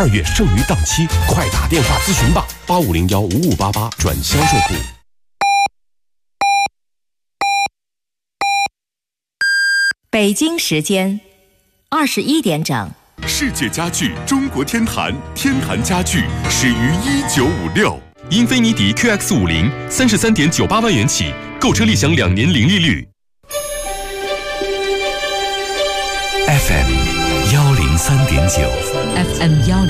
12月剩余档期，快打电话咨询吧，85015588转销售部。 北京时间21点整。 世界家具中国天坛，天坛家具始于1956。英菲尼迪 QX50 33.98万元起，购车立享2年零利率。 FM 103.9 FM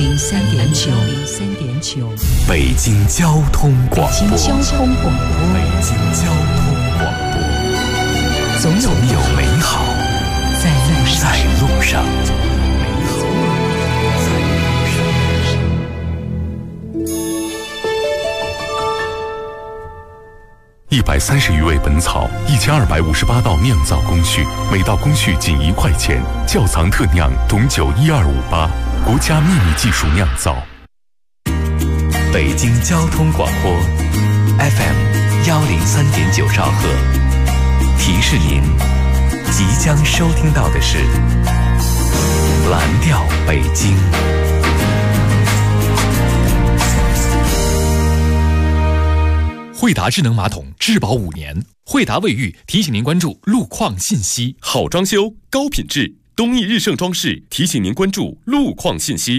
103.9 北京交通广播。 北京交通广播。 北京交通广播。总有美好在路上。130余味本草，1258道酿造工序，每道工序仅1块钱。窖藏特酿董酒12588，国家秘密技术酿造。北京交通广播 FM 103.9兆赫，提示您即将收听到的是蓝调北京。 惠达智能马桶质保5年，惠达卫浴提醒您关注路况信息。 好装修，高品质，东益日盛装饰提醒您关注路况信息。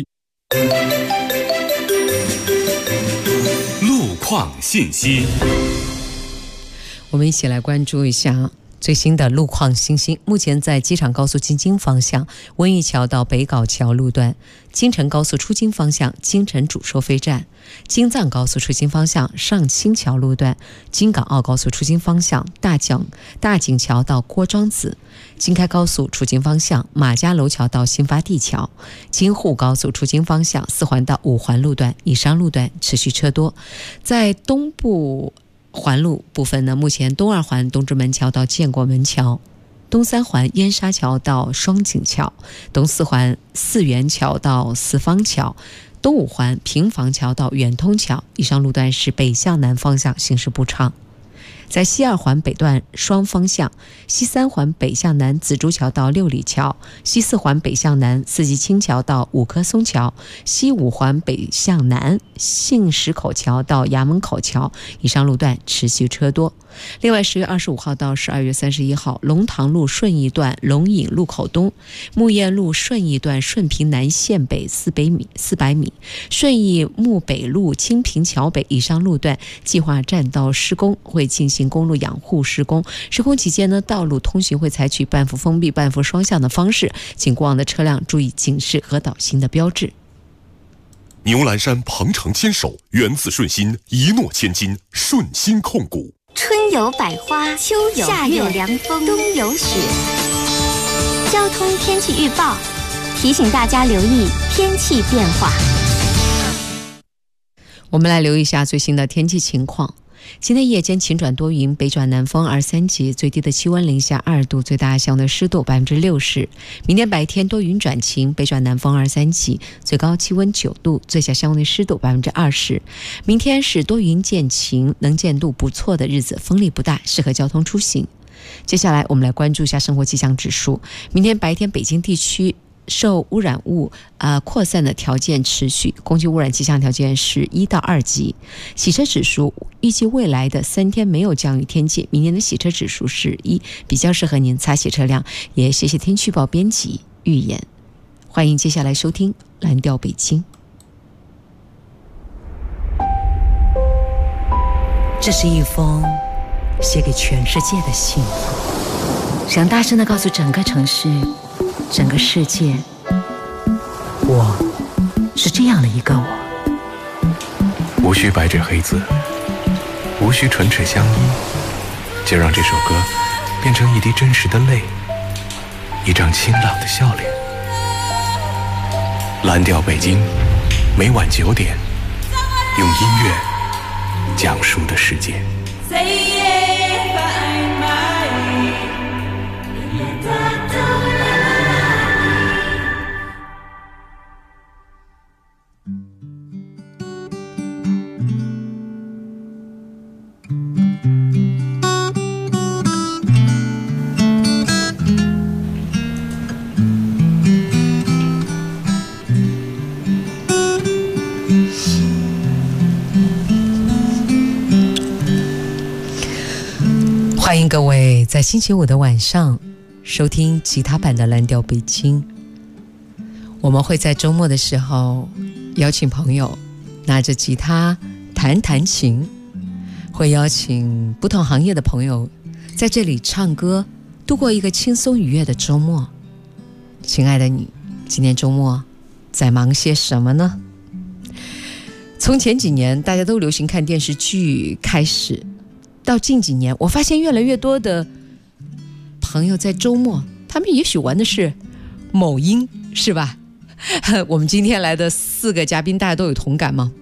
路况信息， 我们一起来关注一下最新的路况信息。目前在机场高速进京方向温榆桥到北碖桥路段，京承高速出京方向京承主收费站，京藏高速出京方向上清桥路段，京港澳高速出京方向大井桥到郭庄子，京开高速出京方向马家楼桥到新发地桥，京沪高速出京方向4环到5环路段，以上路段持续车多。在东部环路部分呢，目前东2环东直门桥到建国门桥，东3环燕沙桥到双井桥，东4环四元桥到四方桥，东5环平房桥到远通桥，以上路段是北向南方向行驶不畅。在西2环北段双方向，西3环北向南紫竹桥到六里桥，西4环北向南四季青桥到五棵松桥，西5环北向南杏石口桥到衙门口桥，以上路段持续车多。另外10月25号到12月31号，龙塘路顺义段龙隐路口东，木叶路顺义段顺平南线北400米，顺义木北路清平桥北，以上路段计划占道施工，会进行公路养护施工。施工期间呢，道路通行会采取半幅封闭半幅双向的方式，请过往的车辆注意警示和导行的标志。 牛栏山鹏程牵手，源自顺心，一诺千金，顺心控股。 春有百花，秋有夏有凉风，冬有雪。交通天气预报提醒大家留意天气变化。 我们来留意一下最新的天气情况。今天夜间晴转多云，北转南风23级，最低的气温零下2度，最大相对湿度60%。明天白天多云转晴，北转南风23级，最高气温9度，最小相对湿度20%。明天是多云见晴，能见度不错的日子，风力不大，适合交通出行。接下来我们来关注一下生活气象指数。明天白天北京地区受污染物扩散的条件持续，空气污染气象条件是1到2级。洗车指数预计未来的3天没有降雨天气，明年的洗车指数是1，比较适合您擦洗车辆。也谢谢天气预报编辑预言。欢迎接下来收听蓝调北京。这是一封写给全世界的信，想大声地告诉整个城市，整个世界，我是这样的一个我。 无需白纸黑字，无需唇齿相依，就让这首歌变成一滴真实的泪，一张清朗的笑脸。蓝调北京，每晚9点，用音乐讲述的世界。 欢迎各位在星期五的晚上收听吉他版的蓝调北京。我们会在周末的时候邀请朋友拿着吉他弹弹琴，会邀请不同行业的朋友在这里唱歌，度过一个轻松愉悦的周末。亲爱的你，今天周末在忙些什么呢？从前几年大家都流行看电视剧开始，到近几年我发现越来越多的朋友在周末，他们也许玩的是某音，是吧？我们今天来的4个嘉宾，大家都有同感吗？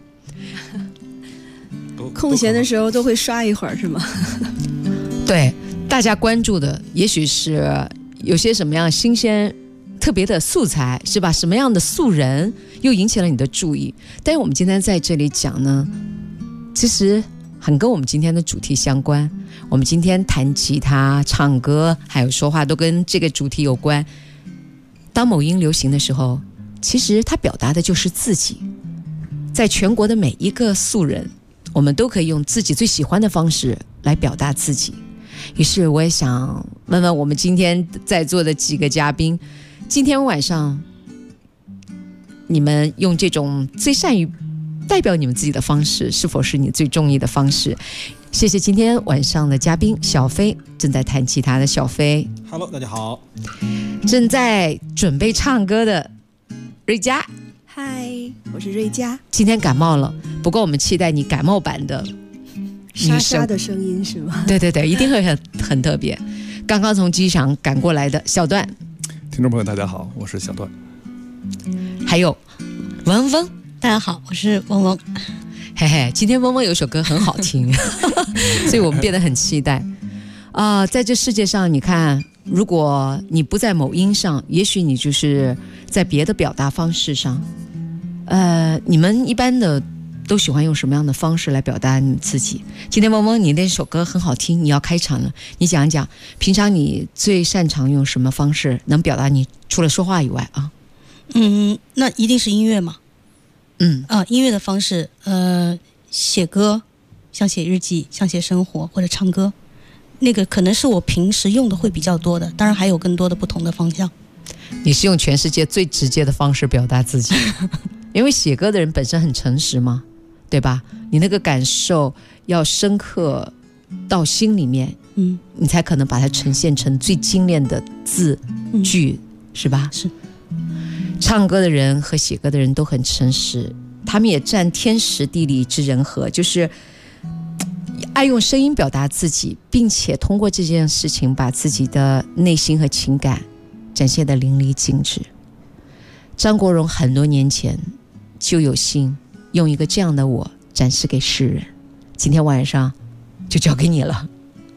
空闲的时候都会刷一会儿，是吗？ 对，大家关注的也许是有些什么样新鲜特别的素材，是吧？什么样的素人又引起了你的注意？但是我们今天在这里讲呢，其实很跟我们今天的主题相关。我们今天弹吉他、唱歌还有说话都跟这个主题有关。当某音流行的时候，其实它表达的就是自己。在全国的每一个素人，我们都可以用自己最喜欢的方式来表达自己。于是我也想问问我们今天在座的几个嘉宾，今天晚上你们用这种最善于代表你们自己的方式，是否是你最中意的方式？谢谢今天晚上的嘉宾小飞，正在弹吉他的小飞。 Hello， 大家好。 正在准备唱歌的瑞佳。 嗨，我是瑞佳。 今天感冒了，不过我们期待你感冒版的沙沙的声音是吗？ 对对对，一定会很特别。刚刚从机场赶过来的小段。 听众朋友大家好，我是小段。 还有嗡嗡。 大家好，我是嗡嗡。 嘿嘿，今天嗡嗡有首歌很好听所以我们变得很期待在这世界上，你看，如果你不在某音上，也许你就是在别的表达方式上。你们一般的都喜欢用什么样的方式来表达你自己？今天嗡嗡，你那首歌很好听，你要开场了，你讲一讲平常你最擅长用什么方式能表达你除了说话以外啊？ 那一定是音乐嘛。音乐的方式，写歌，像写日记，像写生活或者唱歌，那个可能是我平时用的会比较多的，当然还有更多的不同的方向。 你是用全世界最直接的方式表达自己因为写歌的人本身很诚实嘛，对吧？你那个感受要深刻到心里面，你才可能把它呈现成最精炼的字句，是吧？ 是。 唱歌的人和写歌的人都很诚实，他们也占天时地利之人和，就是爱用声音表达自己，并且通过这件事情把自己的内心和情感展现得淋漓尽致。张国荣很多年前就有幸用一个这样的我展示给世人，今天晚上就交给你了。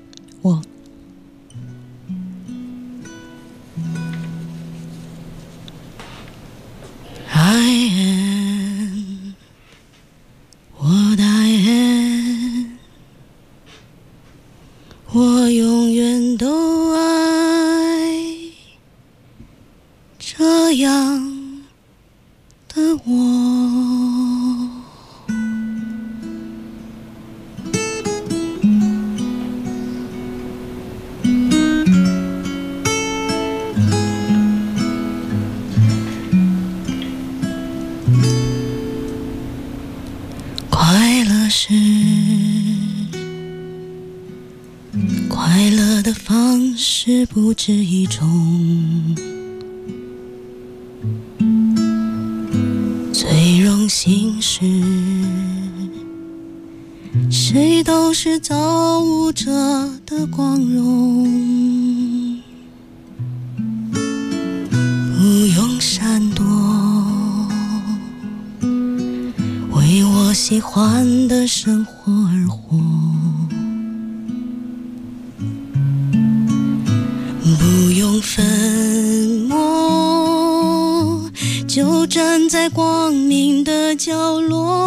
I am what I am， 我永远都爱这样的我。快乐的方式不止一种，最荣幸是谁都是造物者的光荣，不用闪躲，为我喜欢的生活而活，不用粉墨，就站在光明的角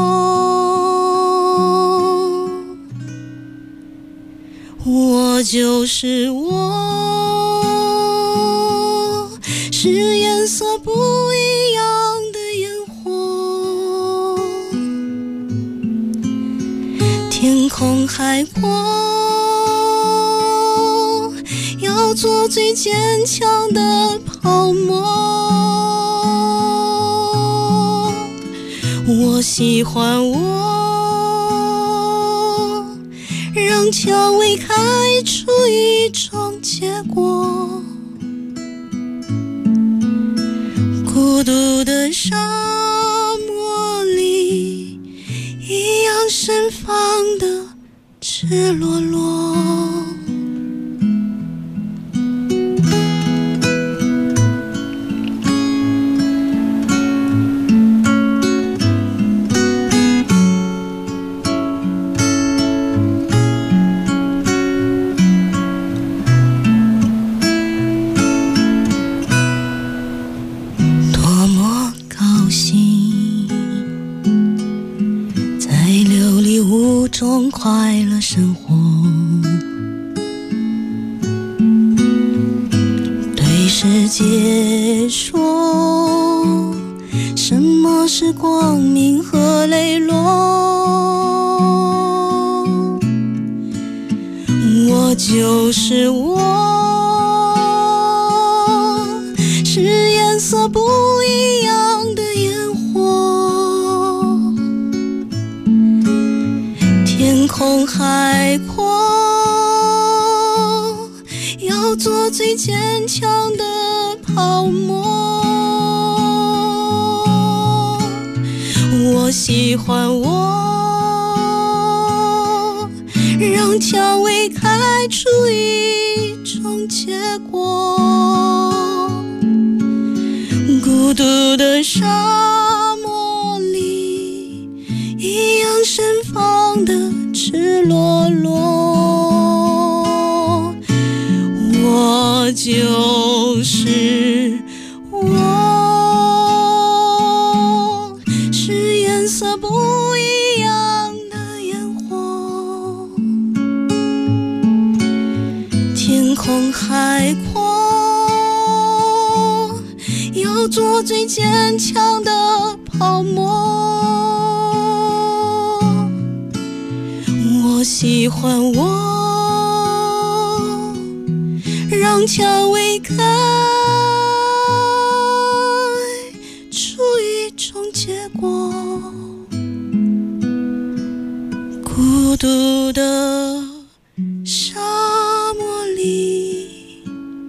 落，我就是我，是颜色不一样的烟火， 空海阔，要做最坚强的泡沫。我喜欢我，让蔷薇开出一种结果。孤独的沙漠里，一样盛放的赤裸裸。快乐生活，对世界说，什么是光明和磊落？我就是我，是颜色不一样的烟火。天空海阔，要做最坚强的泡沫。我喜欢我，让蔷薇开出一种结果。孤独的沙漠里，一样盛放的赤裸裸。我就是我，是颜色不一样的烟火。天空海阔，要做最坚强的泡沫。我喜欢我，让蔷薇开出一种结果。孤独的沙漠里，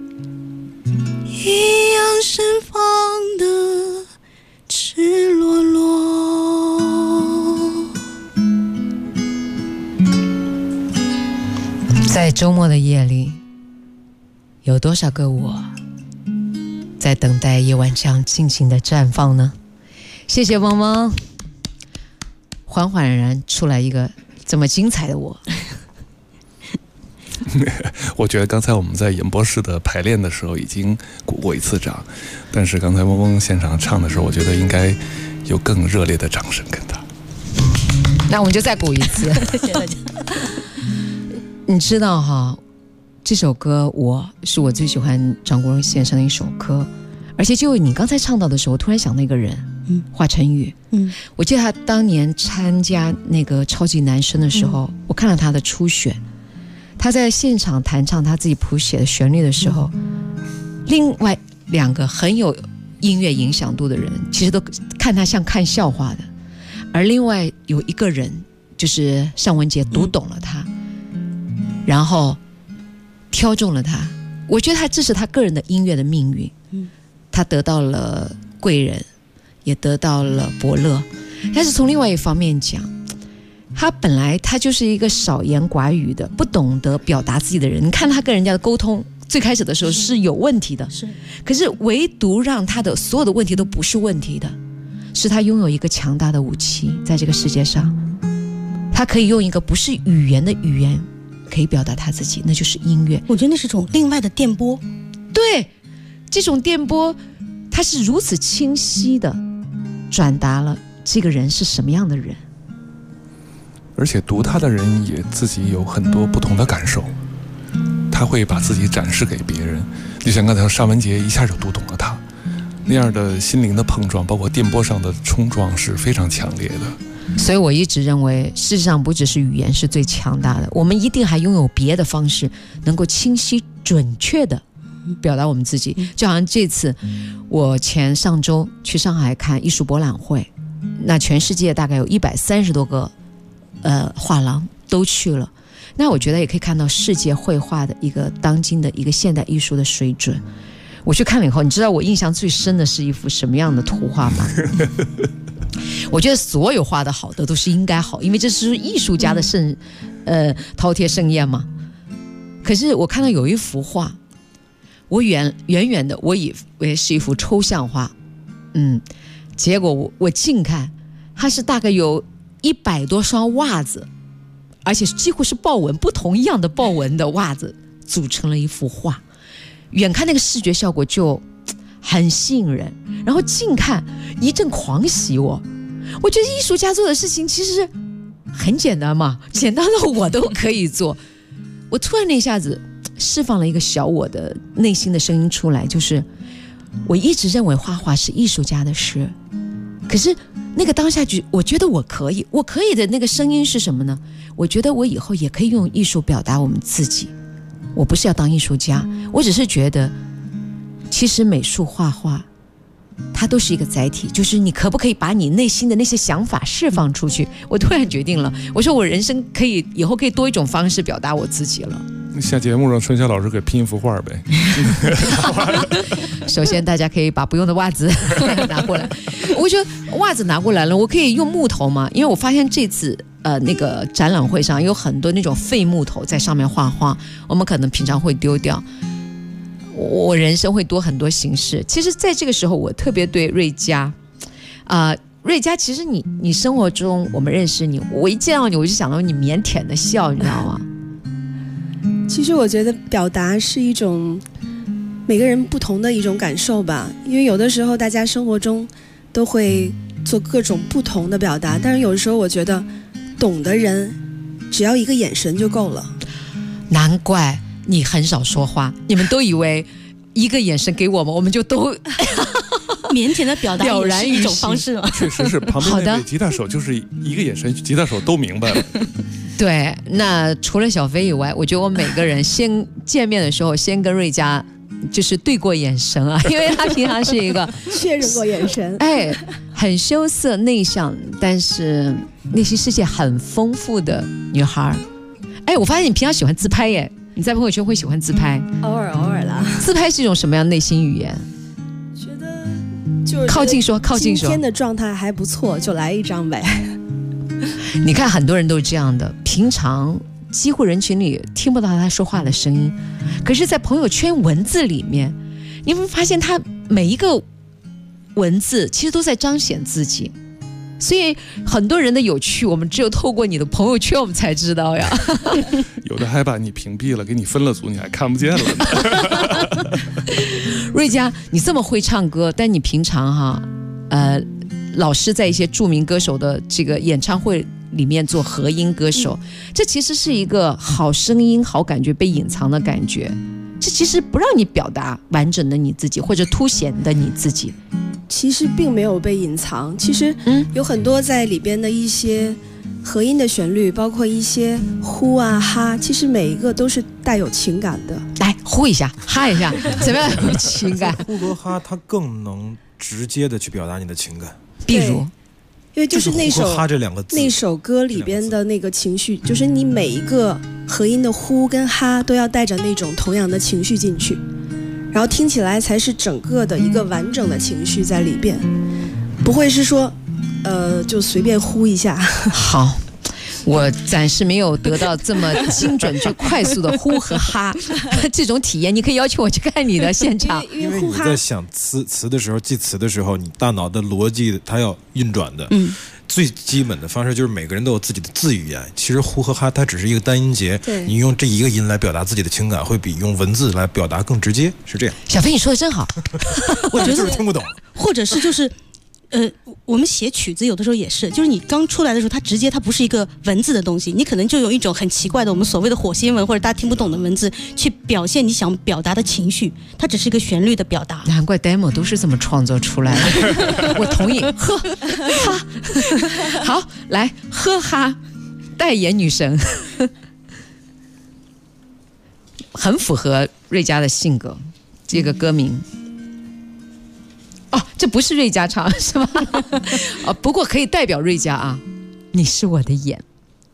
一样盛放的赤裸裸。 在周末的夜里，有多少个我在等待夜晚这样尽情的绽放呢？谢谢汪汪，缓缓然出来一个这么精彩的我。 我觉得刚才我们在演播室的排练的时候已经鼓过一次掌，但是刚才汪汪现场唱的时候，我觉得应该有更热烈的掌声跟他。 那我们就再鼓一次。你知道哈，这首歌是我最喜欢张国荣先生的一首歌，而且就你刚才唱到的时候，我突然想到一个人，华晨宇。我记得他当年参加那个超级男声的时候，我看了他的初选，他在现场弹唱他自己谱写的旋律的时候，另外两个很有音乐影响度的人，其实都看他像看笑话的，而另外有一个人就是尚雯婕读懂了他，然后挑中了他。我觉得这是他个人的音乐的命运。他得到了贵人，也得到了伯乐。但是从另外一方面讲，他本来他就是一个少言寡语的，不懂得表达自己的人。你看他跟人家的沟通，最开始的时候是有问题的，可是唯独让他的所有的问题都不是问题的，是他拥有一个强大的武器，在这个世界上，他可以用一个不是语言的语言可以表达他自己，那就是音乐。 我觉得那是种另外的电波。 对，这种电波它是如此清晰的转达了这个人是什么样的人， 而且读他的人也自己有很多不同的感受，他会把自己展示给别人。就像刚才尚雯婕一下就读懂了他，那样的心灵的碰撞，包括电波上的冲撞是非常强烈的。 所以我一直认为，事实上不只是语言是最强大的，我们一定还拥有别的方式，能够清晰准确的表达我们自己。就好像这次我上周去上海看艺术博览会，那全世界大概有130多个画廊都去了，那我觉得也可以看到世界绘画的一个当今的一个现代艺术的水准。我去看了以后，你知道我印象最深的是一幅什么样的图画吗？我觉得所有画的好的都是应该好，因为这是艺术家的饕餮盛宴嘛。可是我看到有一幅画，我远远的我以为是一幅抽象画，结果我近看，它是大概有100多双袜子，而且几乎是豹纹，不同样的豹纹的袜子组成了一幅画。远看那个视觉效果就很吸引人，然后近看一阵狂喜。我觉得艺术家做的事情其实很简单嘛，简单到我都可以做。我突然那一下子释放了一个小我的内心的声音出来，就是我一直认为画画是艺术家的事，可是那个当下我觉得我可以的那个声音是什么呢？我觉得我以后也可以用艺术表达我们自己。我不是要当艺术家，我只是觉得其实美术画画它都是一个载体，就是你可不可以把你内心的那些想法释放出去。我突然决定了，我说我人生以后可以多一种方式表达我自己了。 下节目让春晓老师给拼一幅画呗。 首先大家可以把不用的袜子拿过来，我觉得袜子拿过来了，我可以用木头嘛，因为我发现这次那个展览会上有很多那种废木头在上面画画，我们可能平常会丢掉，我人生会多很多形式。其实在这个时候我特别对瑞佳瑞佳，其实你生活中我们认识你，我一见到你我就想到你腼腆的笑，你知道吗？ 其实我觉得表达是一种每个人不同的一种感受吧，因为有的时候大家生活中都会做各种不同的表达，但是有的时候我觉得懂的人只要一个眼神就够了。 难怪你很少说话，你们都以为一个眼神给我们，我们就都腼腆的表达也是一种方式嘛。 确实是，旁边那位吉他手就是一个眼神，吉他手都明白了。 对，那除了小飞以外，我觉得我每个人先见面的时候，先跟瑞佳就是对过眼神啊，因为她平常是一个确认过眼神， 很羞涩内向，但是内心世界很丰富的女孩。我发现你平常喜欢自拍耶，你在朋友圈会喜欢自拍？ 偶尔啦。 自拍是一种什么样的内心语言？ 觉得就是靠近说， 今天的状态还不错，就来一张呗。 你看很多人都是这样的，平常几乎人群里听不到他说话的声音，可是在朋友圈文字里面，你会发现他每一个文字其实都在彰显自己。所以很多人的有趣我们只有透过你的朋友圈我们才知道呀。 有的还把你屏蔽了，给你分了组，你还看不见了。 瑞佳，你这么会唱歌，但你平常老是在一些著名歌手的这个演唱会里面做和音歌手，这其实是一个好声音好感觉被隐藏的感觉，这其实不让你表达完整的你自己或者凸显的你自己。 其实并没有被隐藏，其实有很多在里边的一些和音的旋律，包括一些呼啊哈，其实每一个都是带有情感的。 来呼一下哈一下，怎么样有情感？ 呼和哈它更能直接的去表达你的情感。 比如因为就是那首歌里边的那个情绪，就是你每一个和音的呼跟哈都要带着那种同样的情绪进去，然后听起来才是整个的一个完整的情绪在里边，不会是说就随便呼一下。 好，我暂时没有得到这么精准就快速的呼和哈这种体验，你可以要求我去看你的现场。 因为你在想词的时候，记词的时候，你大脑的逻辑它要运转的。最基本的方式就是每个人都有自己的自语言，其实呼和哈它只是一个单音节，你用这一个音来表达自己的情感，会比用文字来表达更直接，是这样。 小飞你说的真好。 我觉得就是听不懂， 或者是就是我们写曲子有的时候也是，就是你刚出来的时候，它不是一个文字的东西，你可能就用一种很奇怪的我们所谓的火星文或者大家听不懂的文字去表现你想表达的情绪，它只是一个旋律的表达。 难怪 demo 都是这么创作出来的。我同意。呵哈，好，来呵哈，代言女神，很符合瑞佳的性格。这个歌名。哦，这不是瑞佳唱是吧？哦，不过可以代表瑞佳啊。你是我的眼。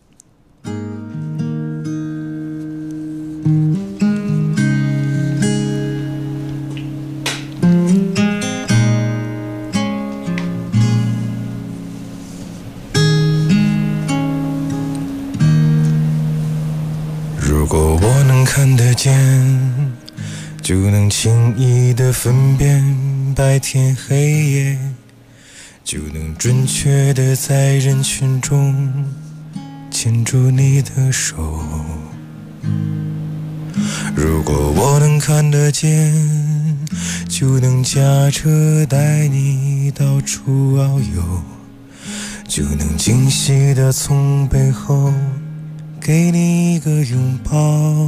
如果我能看得见，就能轻易地分辨白天黑夜，就能准确地在人群中牵住你的手。如果我能看得见，就能驾车带你到处遨游，就能惊喜地从背后给你一个拥抱。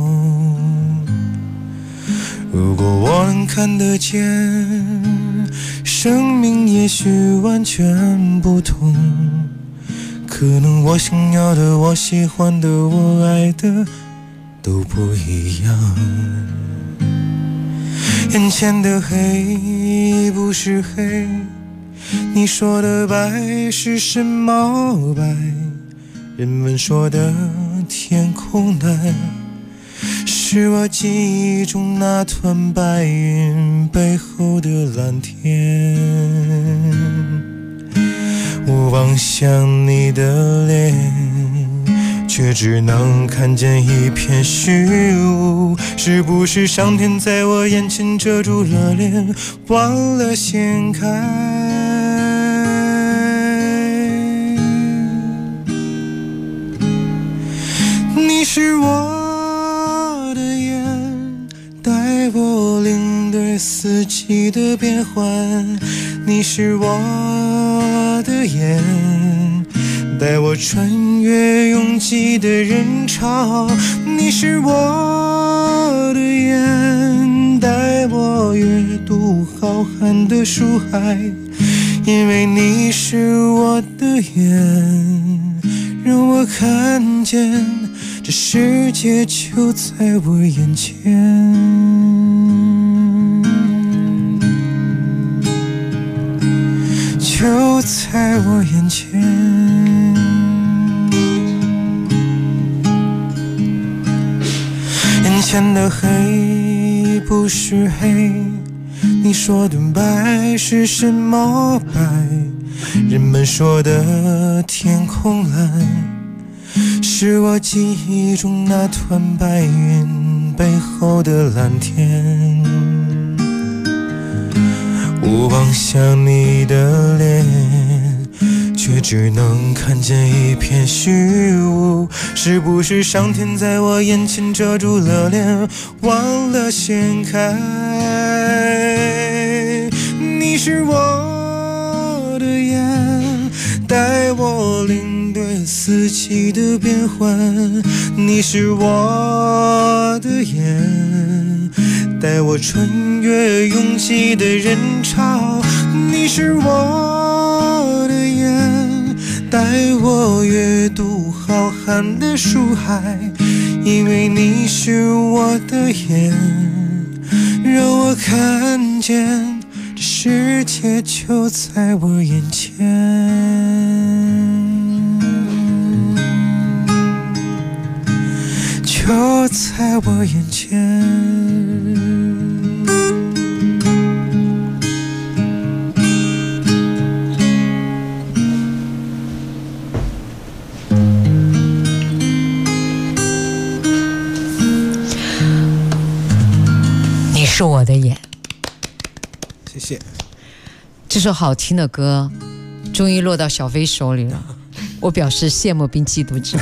如果我能看得见，生命也许完全不同，可能我想要的、我喜欢的、我爱的都不一样。眼前的黑不是黑，你说的白是什么白？人们说的天空蓝，是我记忆中那团白云背后的蓝天。我望向你的脸，却只能看见一片虚无。是不是上天在我眼前遮住了脸，忘了掀开？你是我的眼，带我领队四季的变换。你是我的眼，带我穿越拥挤的人潮。你是我的眼，带我阅读浩瀚的书海。因为你是我的眼，让我看见这世界就在我眼前，就在我眼前。眼前的黑不是黑，你说的白是什么白？人们说的天空蓝，是我记忆中那团白云背后的蓝天。我望向你的脸，却只能看见一片虚无。是不是上天在我眼前遮住了脸，忘了掀开？你是我的眼，带我领队四季的变换。你是我的眼，带我穿越拥挤的人潮。你是我的眼，带我阅读浩瀚的书海。因为你是我的眼，让我看见这世界就在我眼前，就在我眼前。 你是我的眼。 谢谢。 这首好听的歌终于落到小飞手里了，我表示羡慕并嫉妒之。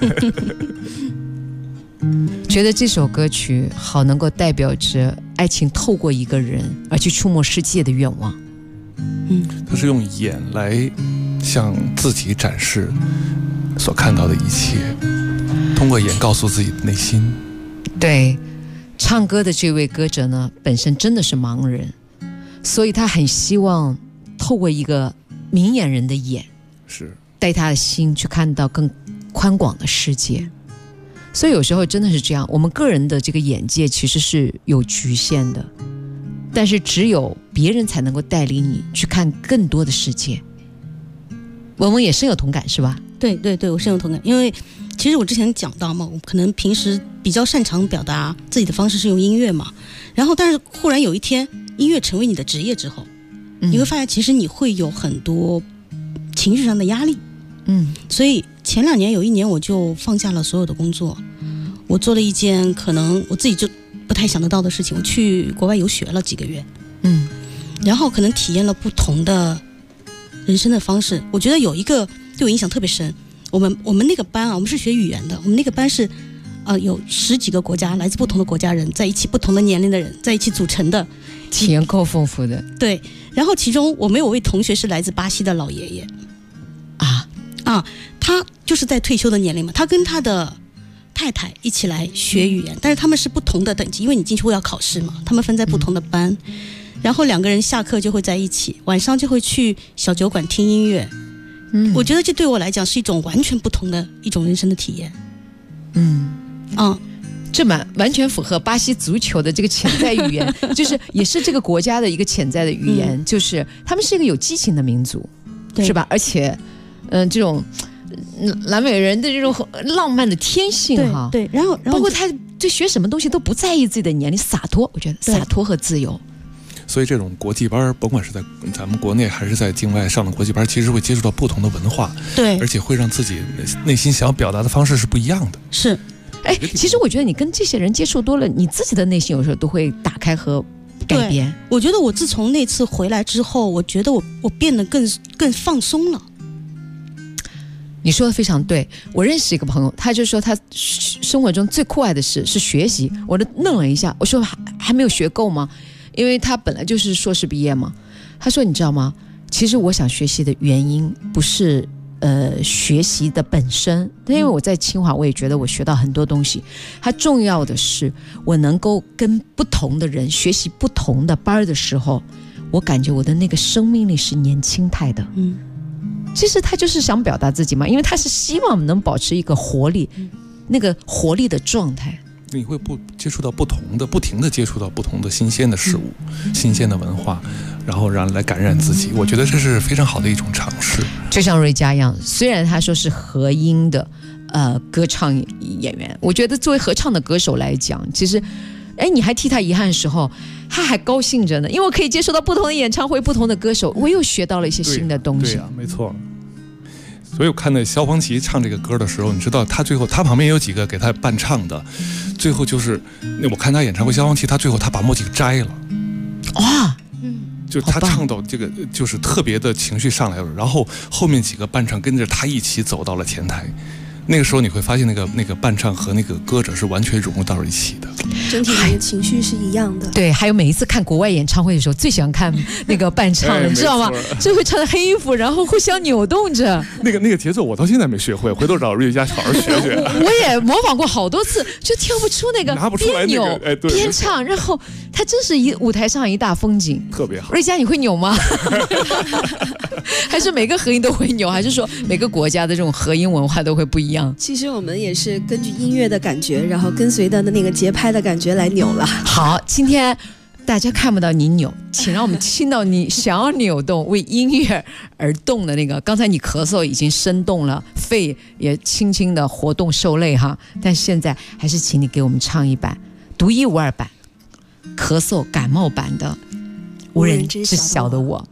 觉得这首歌曲好能够代表着爱情透过一个人而去触摸世界的愿望。 他是用眼来向自己展示所看到的一切，通过眼告诉自己的内心。 对，唱歌的这位歌者呢，本身真的是盲人，所以他很希望透过一个明眼人的眼， 是带他的心去看到更宽广的世界。所以有时候真的是这样，我们个人的这个眼界其实是有局限的，但是只有别人才能够带领你去看更多的世界。文文也深有同感是吧？ 对对对，我深有同感。因为其实我之前讲到嘛，我可能平时比较擅长表达自己的方式是用音乐嘛，然后但是忽然有一天音乐成为你的职业之后，你会发现其实你会有很多情绪上的压力。所以前2年有1年我就放下了所有的工作，我做了一件可能我自己就不太想得到的事情，我去国外游学了几个月。然后可能体验了不同的人生的方式。我觉得有一个对我影响特别深，我们那个班啊，我们是学语言的，我们那个班是有10几个国家，来自不同的国家人在一起，不同的年龄的人在一起组成的， 体验够丰富的。 对，然后其中我们有位同学是来自巴西的老爷爷他就是在退休的年龄嘛，他跟他的太太一起来学语言，但是他们是不同的等级，因为你进去会要考试嘛，他们分在不同的班，然后2个人下课就会在一起，晚上就会去小酒馆听音乐。我觉得这对我来讲是一种完全不同的一种人生的体验。 这完全符合巴西足球的这个潜在语言就是也是这个国家的一个潜在的语言，就是他们是一个有激情的民族，是吧？而且这种南美人的这种浪漫的天性哈， 对，然后包括他对学什么东西都不在意自己的年龄，洒脱，我觉得洒脱和自由。 所以这种国际班，甭管是在咱们国内还是在境外上的国际班，其实会接触到不同的文化， 对， 而且会让自己内心想要表达的方式是不一样的。 是， 其实我觉得你跟这些人接触多了，你自己的内心有时候都会打开和改变。 我觉得我自从那次回来之后，我觉得我变得更放松了。 你说的非常对，我认识一个朋友，他就说他生活中最酷爱的事是学习。我就愣了一下，我说还没有学够吗？因为他本来就是硕士毕业嘛。他说你知道吗，其实我想学习的原因不是学习的本身，因为我在清华我也觉得我学到很多东西，它重要的是我能够跟不同的人学习不同的班的时候，我感觉我的那个生命力是年轻态的。其实他就是想表达自己嘛，因为他是希望能保持一个活力，那个活力的状态。 你会接触到不停的接触到不同的新鲜的事物，新鲜的文化，然后来感染自己。我觉得这是非常好的一种尝试。 就像瑞佳一样，虽然他说是合音的歌唱演员，我觉得作为合唱的歌手来讲，其实你还替他遗憾的时候，他还高兴着呢，因为我可以接触到不同的演唱会，不同的歌手，我又学到了一些新的东西。 对啊，没错。所以我看那萧煌奇唱这个歌的时候，你知道他最后他旁边有几个给他伴唱的，最后就是我看他演唱会，萧煌奇他最后他把墨镜摘了， 哇， 就他唱到这个就是特别的情绪上来了，然后后面几个伴唱跟着他一起走到了前台。那个时候你会发现那个伴唱和那个歌者是完全融入到一起的， 整体的情绪是一样的。 对，还有每一次看国外演唱会的时候，最喜欢看那个伴唱了，你知道吗？就会穿黑衣服，然后互相扭动着。 那个节奏我到现在没学会，回头找瑞佳好好学学。 我也模仿过好多次，就跳不出那个边扭边唱，然后它真是舞台上一大风景， 特别好。 瑞佳你会扭吗？还是每个合音都会扭？还是说每个国家的这种合音文化都会不一样？ 其实我们也是根据音乐的感觉，然后跟随的那个节拍的感觉来扭了。 好，今天大家看不到你扭，请让我们听到你想要扭动为音乐而动的那个。刚才你咳嗽已经生动了，肺也轻轻的活动受累哈，但现在还是请你给我们唱一版独一无二版咳嗽感冒版的无人知晓的我。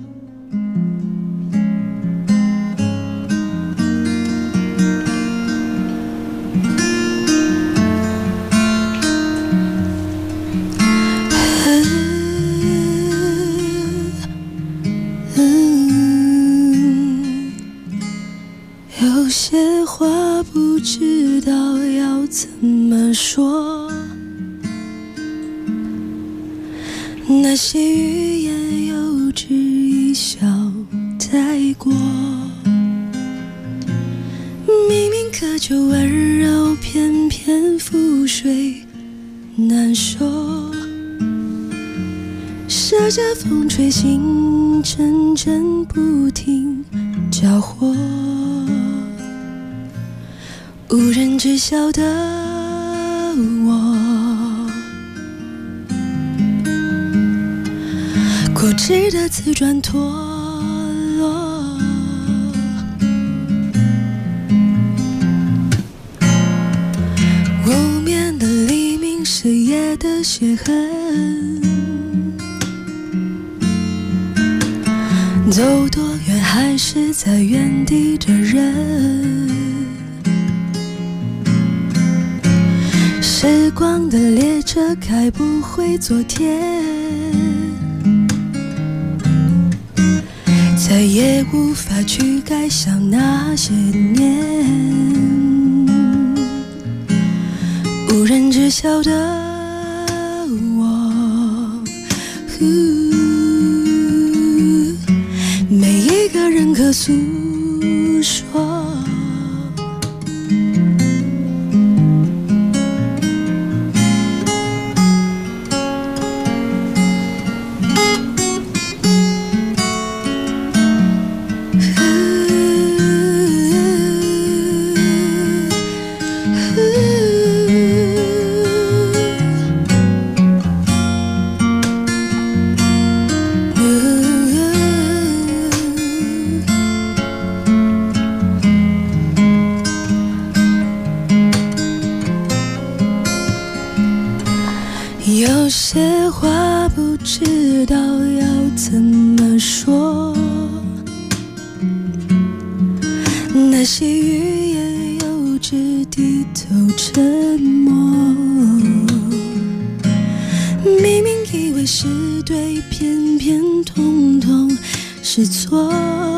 有些话不知道要怎么说，那些语言有质疑一笑带过。明明渴求温柔，偏偏覆水难收。沙沙风吹，心阵阵不停搅和。无人知晓的我，固执的自转陀螺。无眠的黎明，是夜的血痕。走多远，还是在原地的人。时光的列车开不回昨天，再也无法去改想那些年。无人知晓的我，每一个人可诉说。有些话不知道要怎么说，那些语言幼稚低头沉默。明明以为是对，偏偏统统是错。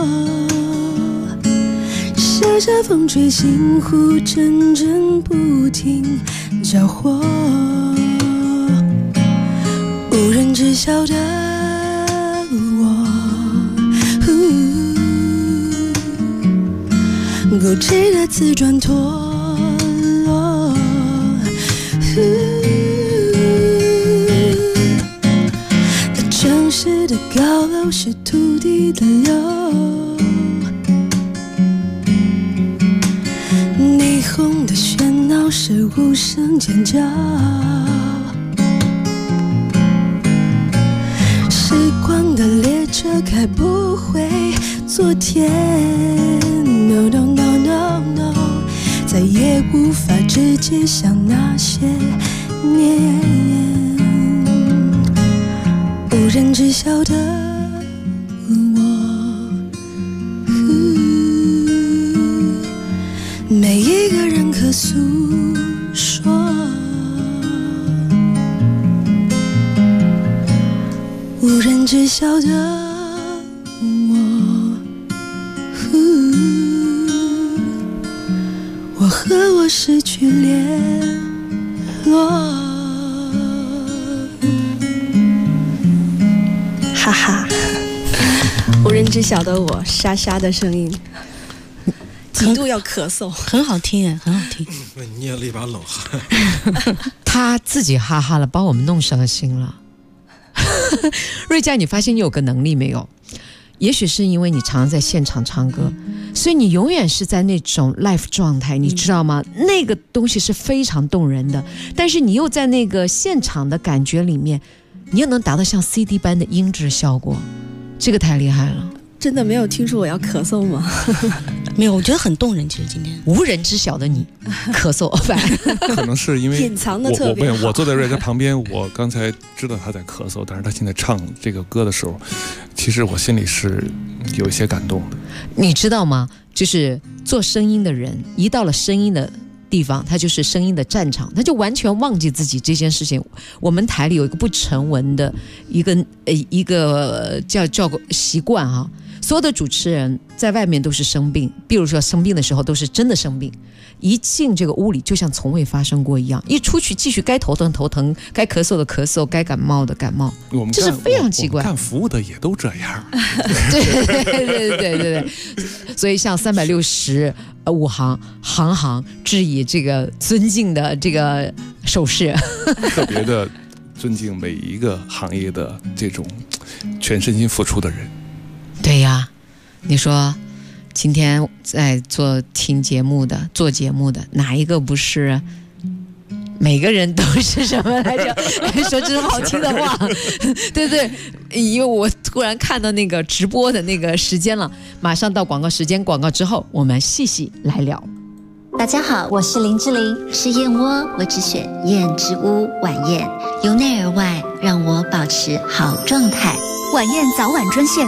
沙沙风吹，心湖阵阵不停搅和。无人知晓的我，固执的自转陀螺。城市的高楼是土地的流，霓虹的喧闹是无声尖叫。时光的列车开不回昨天 No no no no no， 再也无法直接想那些年。无人知晓的我，每一个人可诉说。无人知晓的我和我失去联络。哈哈，无人知晓的我，沙沙的声音，几度要咳嗽， 很好听哎，很好听。 捏了一把冷汗。 他自己哈哈了，把我们弄伤心了。瑞佳，你发现你有个能力没有？也许是因为你常常在现场唱歌，所以你永远是在那种 live 状态，你知道吗？那个东西是非常动人的，但是你又在那个现场的感觉里面，你又能达到像 CD 般的音质效果，这个太厉害了。 真的没有听出我要咳嗽吗？ 没有，我觉得很动人。其实今天无人知晓的你咳嗽， 可能是因为隐藏的特别好。 我坐在瑞佳旁边，我刚才知道他在咳嗽，但是他现在唱这个歌的时候，其实我心里是有一些感动的。 你知道吗？就是做声音的人，一到了声音的地方，他就是声音的战场，他就完全忘记自己这件事情。我们台里有一个不成文的一个叫习惯啊。 所有的主持人在外面都是生病，比如说生病的时候都是真的生病，一进这个屋里就像从未发生过一样，一出去继续该头疼头疼，该咳嗽的咳嗽，该感冒的感冒，这是非常奇怪。 干服务的也都这样。 对，所以像365行，行行致以这个尊敬的这个手势， 特别的尊敬每一个行业的这种全身心付出的人。 对呀，你说今天在做节目的哪一个不是？每个人都是什么来着？说真好听的话，对，因为我突然看到那个直播的那个时间了，马上到广告时间，广告之后我们细细来聊。 大家好，我是林志玲，吃燕窝我只选燕之屋晚宴，由内而外让我保持好状态。 晚宴早晚专线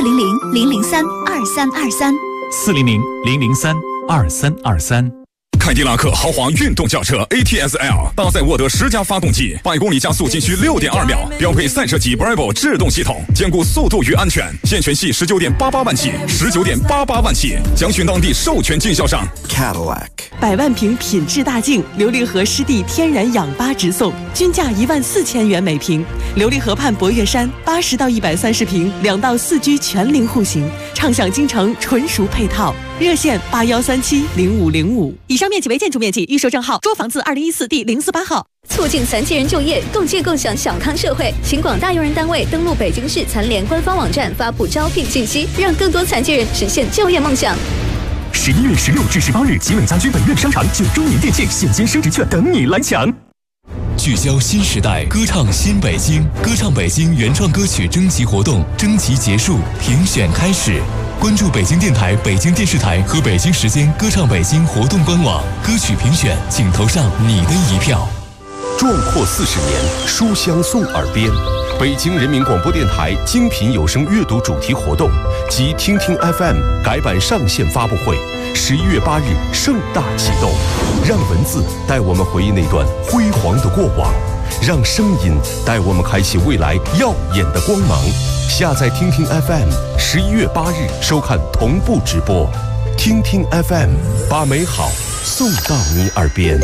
400-003-2323，400-003-2323。凯迪拉克豪华运动轿车 ATS-L 搭载沃德10加发动机，100公里加速仅需6.2秒，标配赛车级 Bravo 制动系统，兼顾速度与安全。现权系19.88万起，19.88万起，详询当地授权经销商。 Cadillac 100万瓶品质大净琉璃河湿地天然氧吧直送，均价14000元每瓶。琉璃河畔博岳山80到130平，2到4居全龄户型，畅享京城纯熟配套。热线81370505。以上面积为建筑面积，预售证号捉房字2014第048号。 促进残疾人就业，共建共享小康社会，请广大用人单位登录北京市残联官方网站发布招聘信息，让更多残疾人实现就业梦想。 11月16至18日，吉稳家居本院商场9周年店庆现金升值券等你来抢。 聚焦新时代，歌唱新北京，歌唱北京原创歌曲征集活动征集结束，评选开始。关注北京电台、北京电视台和北京时间歌唱北京活动官网，歌曲评选，请投上你的一票。 壮阔40年，书香送耳边。北京人民广播电台精品有声阅读主题活动及听听 FM 改版上线发布会，11月8日盛大启动。让文字带我们回忆那段辉煌的过往，让声音带我们开启未来耀眼的光芒。下载听听 FM，11月8日收看同步直播。听听 FM， 把美好送到你耳边。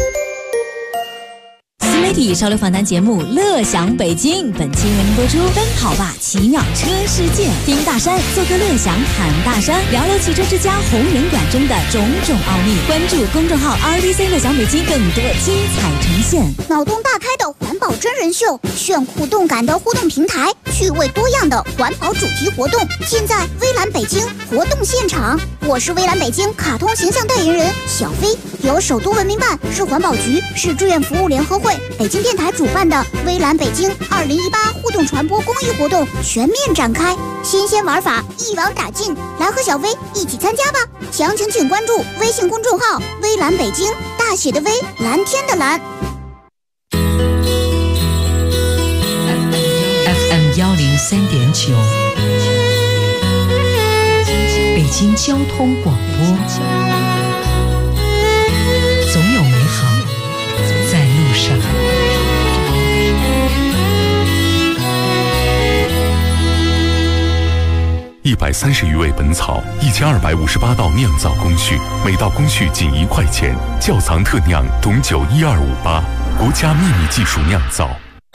新媒体潮流访谈节目《乐享北京》，本期为您播出《奔跑吧奇妙车世界》，听大山，做个乐享侃大山，聊聊汽车之家红人馆中的种种奥秘。关注公众号 RDC 乐享北京，更多精彩呈现。 脑洞大开的环保真人秀，炫酷动感的互动平台，趣味多样的环保主题活动，尽在微蓝北京活动现场。我是微蓝北京卡通形象代言人小飞，由首都文明办、市环保局、市志愿服务联合会、北京电台主办的微蓝北京2018互动传播公益活动全面展开，新鲜玩法一网打尽，来和小飞一起参加吧！详情请关注微信公众号“微蓝北京”，大写的微，蓝天的蓝。 FM 103.9，北京交通广播，总有美好在路上。 130余味本草，1258道酿造工序，每道工序仅1块钱，窖藏特酿董酒12588，国家秘密技术酿造。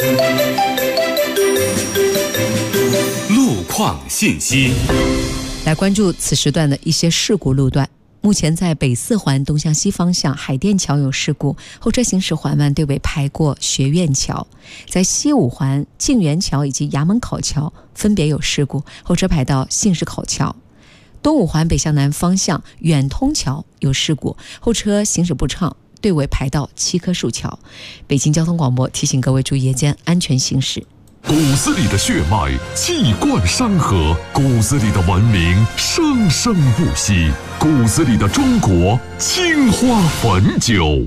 路况信息， 来关注此时段的一些事故路段。目前在北四环东向西方向海淀桥有事故，后车行驶缓慢，对尾排过学院桥。在西五环静园桥以及衙门口桥分别有事故，后车排到信市口桥。东五环北向南方向远通桥有事故，后车行驶不畅，对尾排到7棵树桥。北京交通广播提醒各位注意夜间安全行驶。 骨子里的血脉气贯山河，骨子里的文明生生不息，骨子里的中国青花汾酒。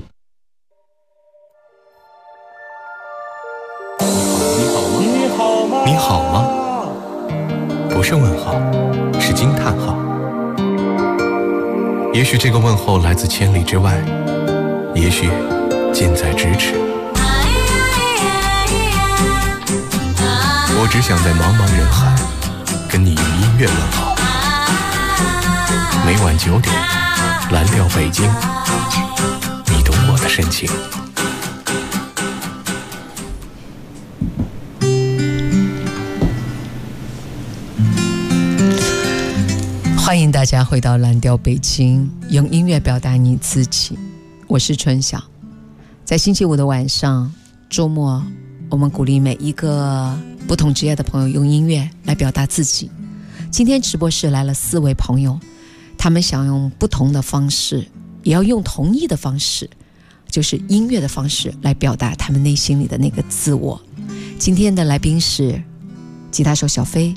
你好吗？你好吗？不是问号，是惊叹号。也许这个问候来自千里之外，也许近在咫尺。我只想在茫茫人海跟你用音乐问好。 每晚9点，蓝调北京，你懂我的深情。 欢迎大家回到蓝调北京，用音乐表达你自己。我是春晓。在星期五的晚上，周末，我们鼓励每一个不同职业的朋友用音乐来表达自己。今天直播室来了4位朋友，他们想用不同的方式，也要用同一的方式，就是音乐的方式来表达他们内心里的那个自我。今天的来宾是吉他手小飞，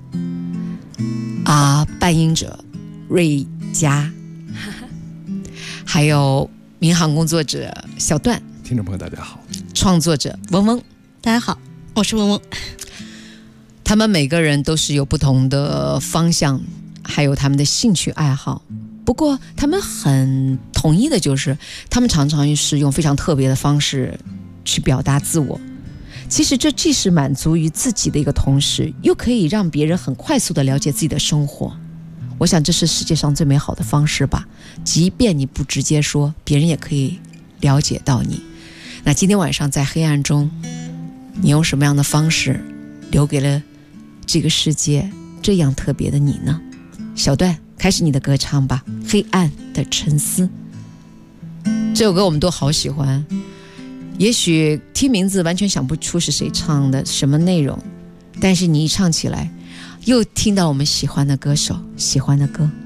伴音者瑞佳，还有民航工作者小段。 听众朋友大家好。 创作者嗡嗡。 大家好，我是嗡嗡。 他们每个人都是有不同的方向，还有他们的兴趣爱好，不过他们很统一的就是他们常常是用非常特别的方式去表达自我。其实这既是满足于自己的一个同时，又可以让别人很快速的了解自己的生活。我想这是世界上最美好的方式吧，即便你不直接说，别人也可以了解到你。那今天晚上在黑暗中，你用什么样的方式留给了这个世界这样特别的你呢？小段，开始你的歌唱吧。黑暗的沉思，这首歌我们都好喜欢，也许听名字完全想不出是谁唱的，什么内容，但是你一唱起来，又听到我们喜欢的歌手，喜欢的歌。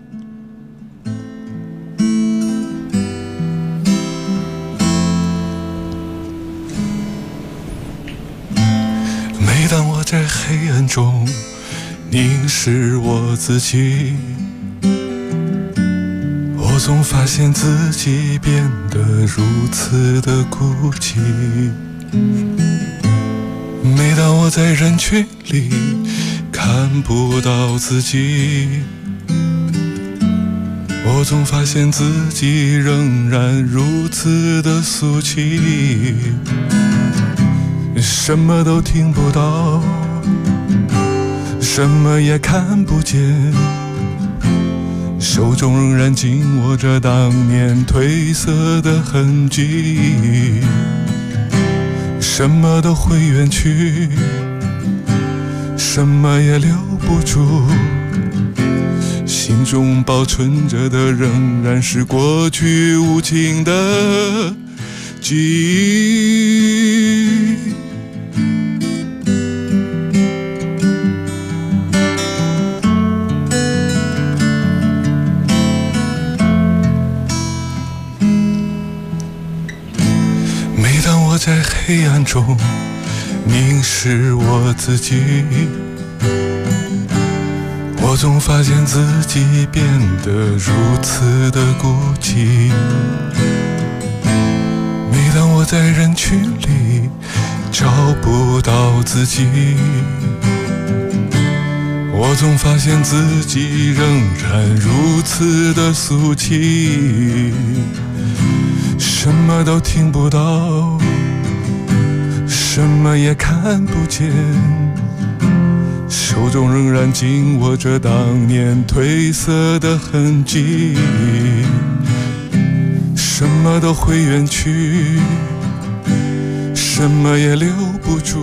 每当我在黑暗中凝视我自己，我总发现自己变得如此的孤寂。每当我在人群里看不到自己，我总发现自己仍然如此的俗气，什么都听不到，什么也看不见，手中仍然紧握着当年褪色的痕迹，什么都会远去，什么也留不住，心中保存着的仍然是过去无情的记忆。每当我在黑暗中凝视我自己，我总发现自己变得如此的孤寂。每当我在人群里找不到自己，我总发现自己仍然如此的俗气，什么都听不到，什么也看不见，手中仍然紧握着当年褪色的痕迹，什么都会远去，什么也留不住，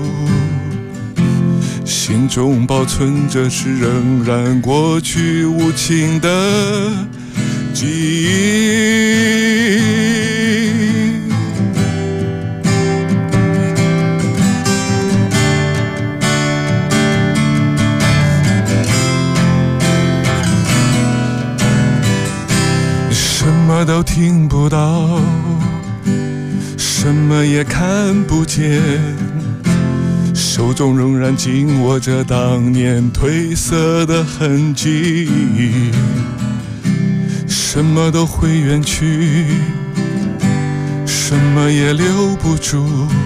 心中保存着是仍然过去无情的记忆。什么都听不到，什么也看不见，手中仍然紧握着当年褪色的痕迹，什么都会远去，什么也留不住，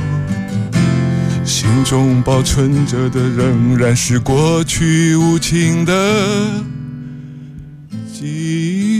心中保存着的仍然是过去无情的记忆。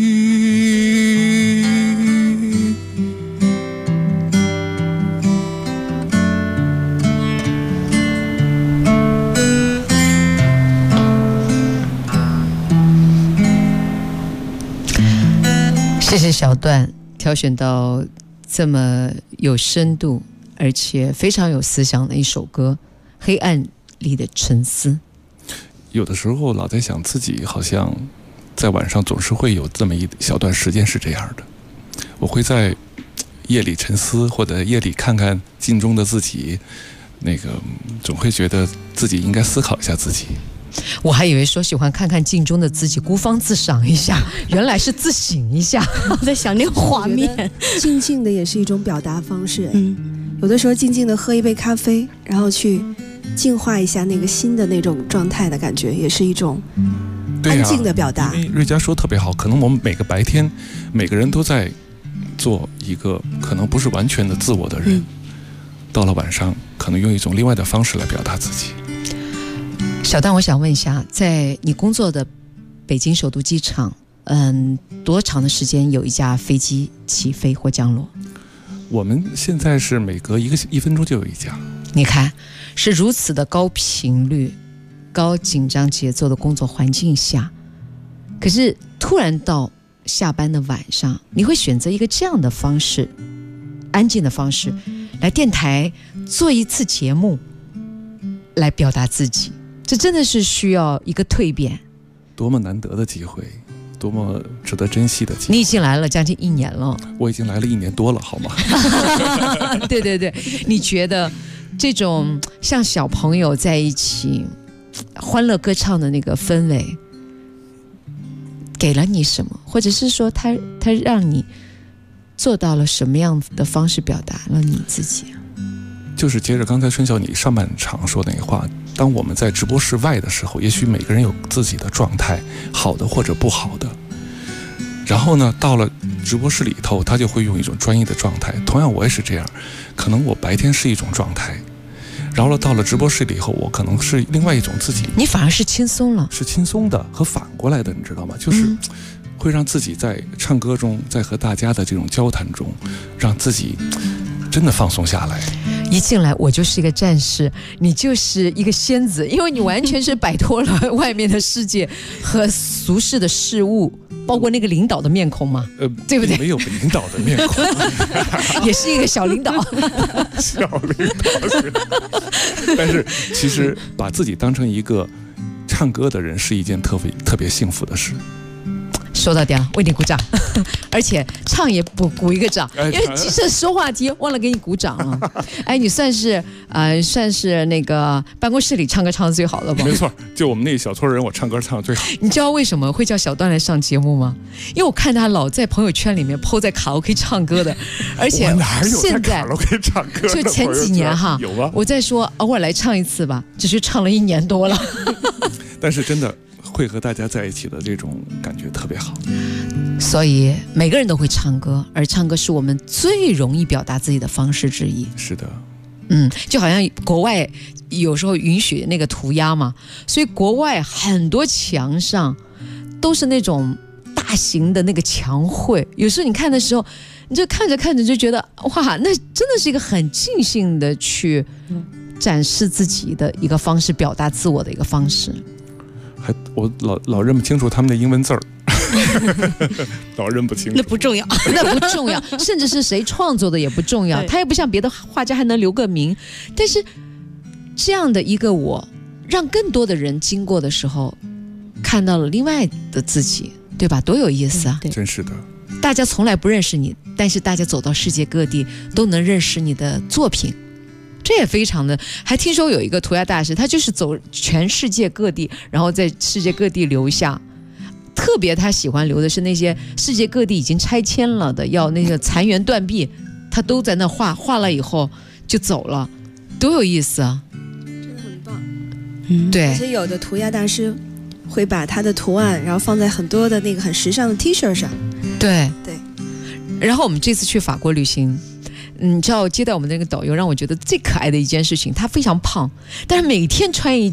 谢谢小段挑选到这么有深度而且非常有思想的一首歌《黑暗里的沉思》。 有的时候老在想自己好像在晚上总是会有这么一小段时间是这样的，我会在夜里沉思，或者夜里看看镜中的自己，总会觉得自己应该思考一下自己。 我还以为说喜欢看看镜中的自己，孤芳自赏一下，原来是自省一下。 我在想那个画面， 静静的也是一种表达方式。有的时候静静的喝一杯咖啡，然后去净化一下那个心的那种状态的感觉，也是一种安静的表达。 因为瑞佳说特别好，可能我们每个白天，每个人都在做一个可能不是完全的自我的人，到了晚上，可能用一种另外的方式来表达自己。 小段，我想问一下，在你工作的北京首都机场，多长的时间有一架飞机起飞或降落？ 我们现在是每隔1分钟就有一架。 你看，是如此的高频率、高紧张节奏的工作环境下，可是突然到下班的晚上，你会选择一个这样的方式，安静的方式，来电台做一次节目，来表达自己。这真的是需要一个蜕变， 多么难得的机会，多么值得珍惜的机会。 你已经来了将近1年了。 我已经来了1年多了，好吗？ 对对对，你觉得这种像小朋友在一起欢乐歌唱的那个氛围给了你什么，或者是说他让你做到了什么样的方式表达了你自己？ 就是接着刚才春晓你上半场说那个话，当我们在直播室外的时候，也许每个人有自己的状态，好的或者不好的，然后呢到了直播室里头，他就会用一种专业的状态。同样我也是这样，可能我白天是一种状态，然后到了直播室里以后，我可能是另外一种自己。 你反而是轻松了， 是轻松的和反过来的，你知道吗？就是会让自己在唱歌中，在和大家的这种交谈中，让自己真的放松下来。 一进来我就是一个战士，你就是一个仙子，因为你完全是摆脱了外面的世界和俗世的事物，包括那个领导的面孔嘛，对不对？ 没有领导的面孔， 也是一个小领导， 小领导。但是其实把自己当成一个唱歌的人是一件特别幸福的事。 说到点，为你鼓掌，而且唱也鼓一个掌，因为急着说话题忘了给你鼓掌了。哎，你算是那个办公室里唱歌唱的最好的吧？ 没错，就我们那小撮人，我唱歌唱的最好。 你知道为什么会叫小段来上节目吗？因为我看他老在朋友圈里面 po 在卡拉 OK 唱歌的，而且我哪有在卡拉 OK 唱歌的？ 就前几年哈， 有吗？ 我在说偶尔来唱一次吧，只是唱了1年多了。 但是真的会和大家在一起的这种感觉特别好。 所以每个人都会唱歌，而唱歌是我们最容易表达自己的方式之一。 是的， 就好像国外有时候允许那个涂鸦嘛，所以国外很多墙上都是那种大型的那个墙绘，有时候你看的时候，你就看着看着就觉得哇，那真的是一个很尽兴的去展示自己的一个方式，表达自我的一个方式。 我老认不清楚他们的英文字儿，老认不清楚。 那不重要， 那不重要，甚至是谁创作的也不重要。他也不像别的画家还能留个名，但是这样的一个我，让更多的人经过的时候，看到了另外的自己，对吧？多有意思啊！ 真是的。 大家从来不认识你，但是大家走到世界各地都能认识你的作品。这也非常的，还听说有一个涂鸦大师，他就是走全世界各地，然后在世界各地留下，特别他喜欢留的是那些世界各地已经拆迁了的，要那个残垣断壁，他都在那画了以后就走了，多有意思啊！ 真的很棒。 对。 而且有的涂鸦大师会把他的图案，然后放在很多的那个很时尚的 T 恤上。 对对。 然后我们这次去法国旅行。你知道接待我们的那个导游让我觉得最可爱的一件事情，他非常胖，但是每天穿一件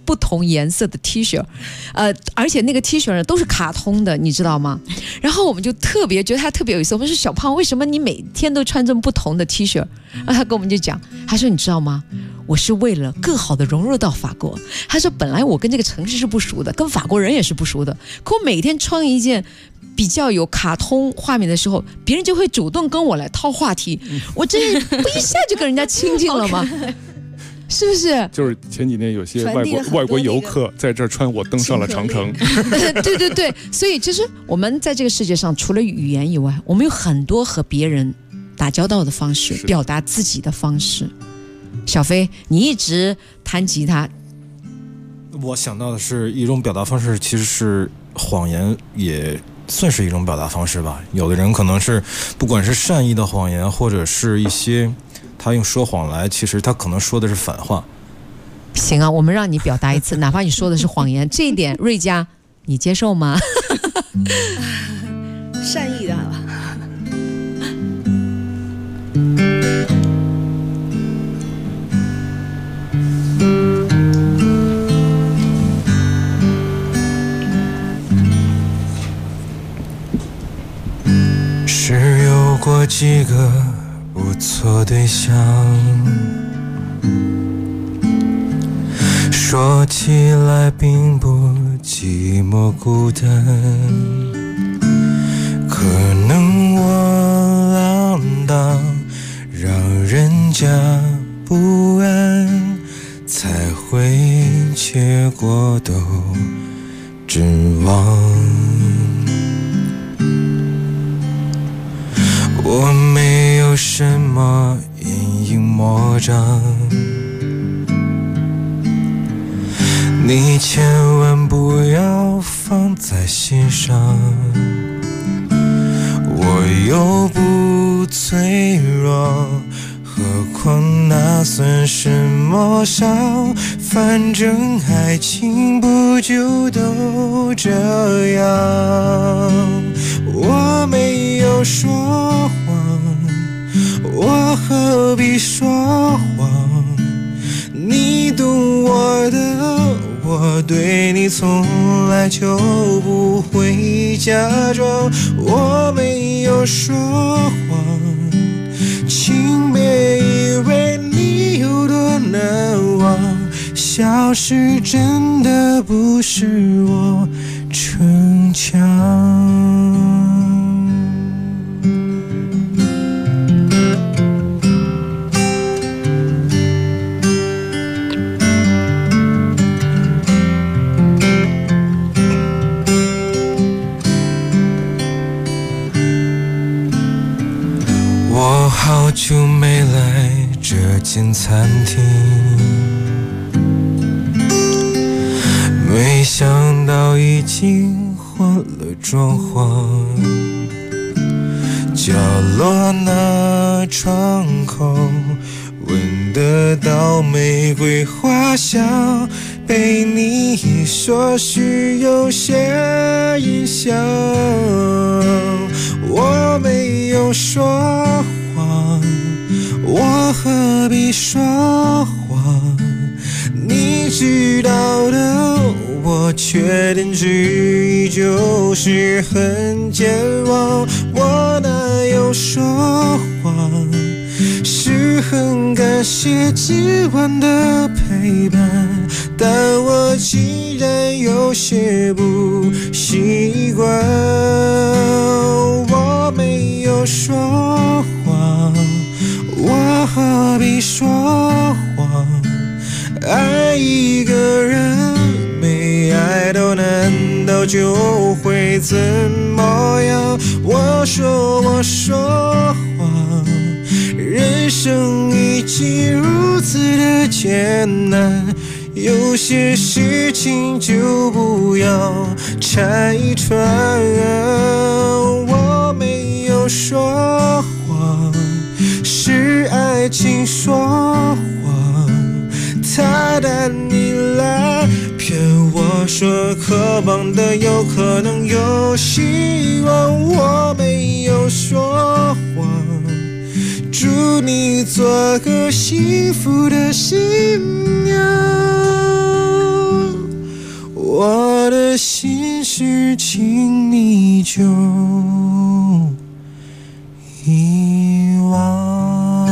不同颜色的 T 恤，而且那个 T 恤呢都是卡通的，你知道吗？然后我们就特别觉得他特别有意思。我们说小胖，为什么你每天都穿这么不同的 T 恤？然后他跟我们就讲，他说你知道吗？我是为了更好的融入到法国。他说本来我跟这个城市是不熟的，跟法国人也是不熟的，可我每天穿一件比较有卡通画面的时候，别人就会主动跟我来套话题，我这不一下就跟人家亲近了吗？是不是？ 就是前几年有些外国游客在这儿穿我登上了长城。 对对对，所以其实我们在这个世界上，除了语言以外，我们有很多和别人打交道的方式，表达自己的方式。小飞，你一直弹吉他， 我想到的是一种表达方式，其实是谎言，也算是一种表达方式吧。有的人可能是不管是善意的谎言，或者是一些他用说谎来，其实他可能说的是反话。 行啊，我们让你表达一次，哪怕你说的是谎言，这一点瑞佳你接受吗？ 善意的好吧。 是有过几个不错对象，说起来并不寂寞孤单，可能我浪荡，让人家不安，才会结果都指望。我没有什么阴影魔障，你千万不要放在心上，我又不脆弱，何况那算什么伤？反正爱情不就都这样。我没有说谎，我何必说谎？你懂我的，我对你从来就不会假装。我没有说谎，请别以为你有多难忘，消失真的不是我逞强。我好久没来这间餐厅，没想到已经换了装潢，角落那窗口闻得到玫瑰花香，被你一说许有些印象。我没有说谎，我何必说谎？你知道的，我缺点之一就是很健忘。我哪有说谎？是很感谢今晚的陪伴，但我竟然有些不习惯。我没有说谎，我何必说谎？爱一个人没爱到，难道就会怎么样？我说谎，人生已经如此的艰难，有些事情就不要拆穿。我没有说谎，是爱情说谎，他带你来骗我说渴望的有可能有希望。我没有说谎，祝你做个幸福的新娘。 我的心事请你就遗忘。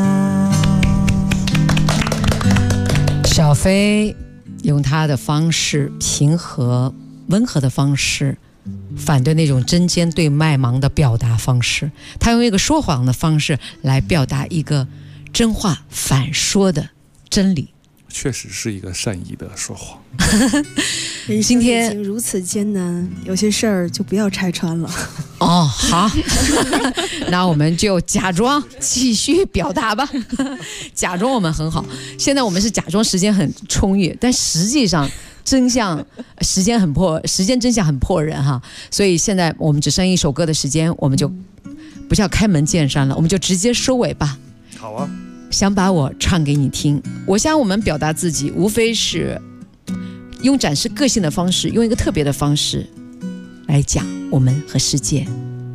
小飞用他的方式，平和温和的方式，反对那种针尖对麦芒的表达方式，他用一个说谎的方式来表达一个真话反说的真理。 确实是一个善意的说谎。 今天已经如此艰难，有些事儿就不要拆穿了。 哦，好，那我们就假装继续表达吧，假装我们很好。现在我们是假装时间很充裕，但实际上真相时间真相很迫人哈。所以现在我们只剩一首歌的时间，我们就不叫开门见山了，我们就直接收尾吧。 好啊。 想把我唱给你听，我想我们表达自己无非是用展示个性的方式，用一个特别的方式来讲我们和世界。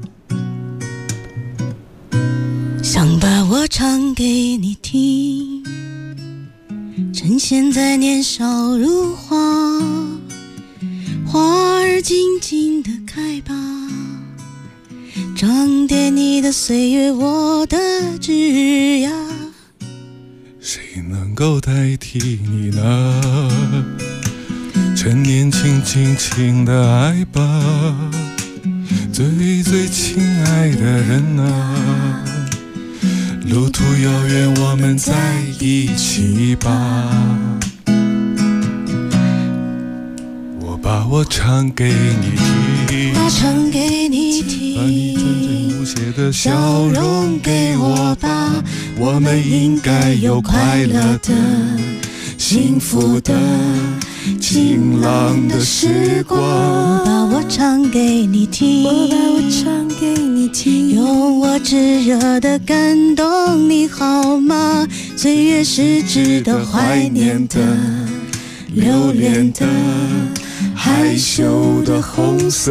想把我唱给你听，趁现在年少如花，花儿静静地开吧，装点你的岁月，我的枝桠。 谁能够代替你呢？趁年轻尽情的爱吧，最最亲爱的人啊，路途遥远，我们在一起吧。我把我唱给你听， 我唱给你听， 把你纯真无邪的笑容给我吧，我们应该有快乐的、幸福的、晴朗的时光。 我把我唱给你听， 我把我唱给你听， 用我炙热的感动你好吗？岁月是值得怀念的、留恋的、 害羞的红色，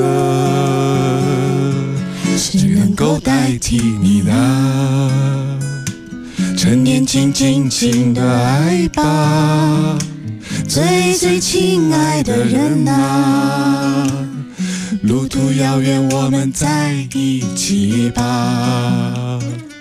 谁能够代替你呢？趁年轻尽情的爱吧，最最亲爱的人啊，路途遥远，我们在一起吧。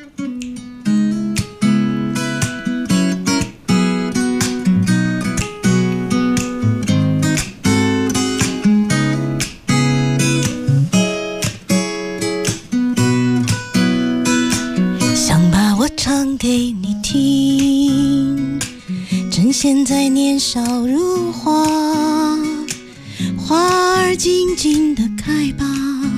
唱给你听，趁现在年少如花，花儿静静地开吧，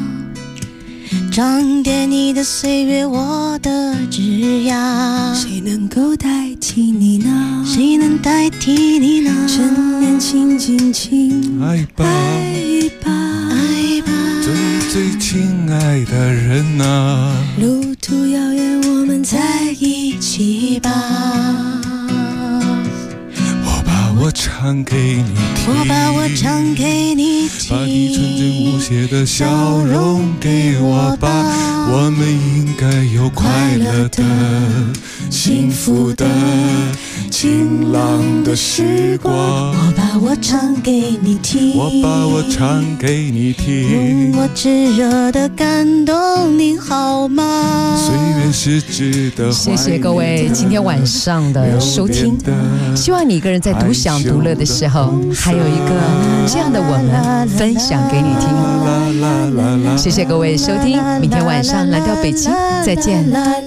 装点你的岁月，我的枝桠。 谁能够代替你呢？ 谁能代替你呢？ 趁年轻尽情爱吧， 爱吧， 爱吧， 最最亲爱的人啊， 路途遥远，我们在一起吧。 我把我唱给你听， 我把我唱给你听， 把你纯真无邪的笑容给我吧，我们应该有快乐的、幸福的、晴朗的时光。 我把我唱给你听， 我把我唱给你听， 用我炙热的感动你好吗？ 岁月是值得怀念的。 谢谢各位今天晚上的收听，希望你一个人在独享独乐的时候，还有一个这样的我们分享给你听。谢谢各位收听，明天晚上蓝调北京再见。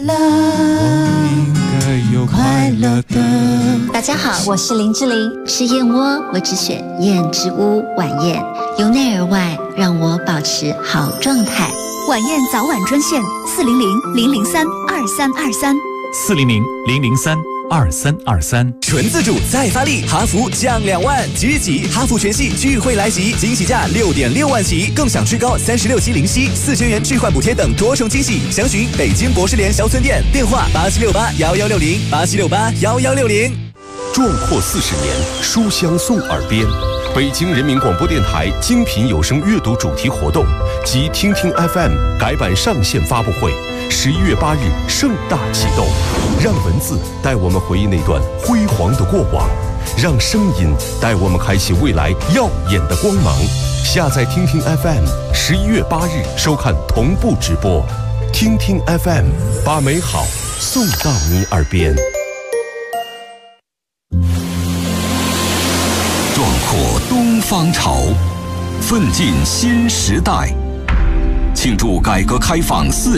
快乐的。 大家好，我是林志玲，吃燕窝我只选燕之屋晚宴，由内而外让我保持好状态。 晚宴早晚专线400-003-2323。 400-003-2323。 纯自主再发力，哈弗降2万，即日起哈弗全系聚会来袭，惊喜价6.6万起，更享最高36期零息，4000元置换补贴等多重惊喜。详询北京博士联小村店，电话87681160，87681160。 壮阔40年，书香送耳边。北京人民广播电台精品有声阅读主题活动及听听 FM 改版上线发布会，11月8日盛大启动，让文字带我们回忆那段辉煌的过往， 让声音带我们开启未来耀眼的光芒。下载听听 FM，11月8日收看同步直播。听听 FM， 把美好送到你耳边。 壮阔东方潮，奋进新时代，庆祝改革开放